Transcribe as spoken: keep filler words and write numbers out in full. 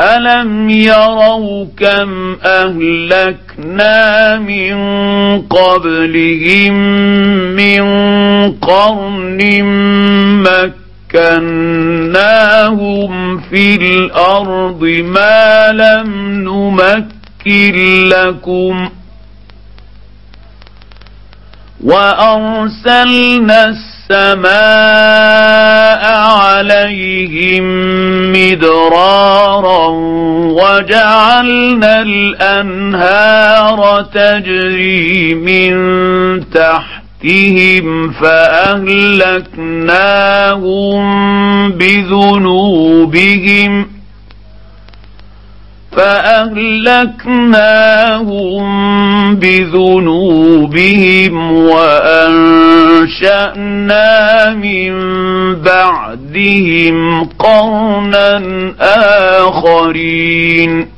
ألم يروا كم أهلكنا من قبلهم من قرن مكناهم في الأرض ما لم نمكن لكم وأرسلنا السماء عليهم مدرارا وجعلنا الأنهار تجري من تحتهم فأهلكناهم بذنوبهم فأهلكناهم بذنوبهم وأنشأنا من بعدهم قرنا آخرين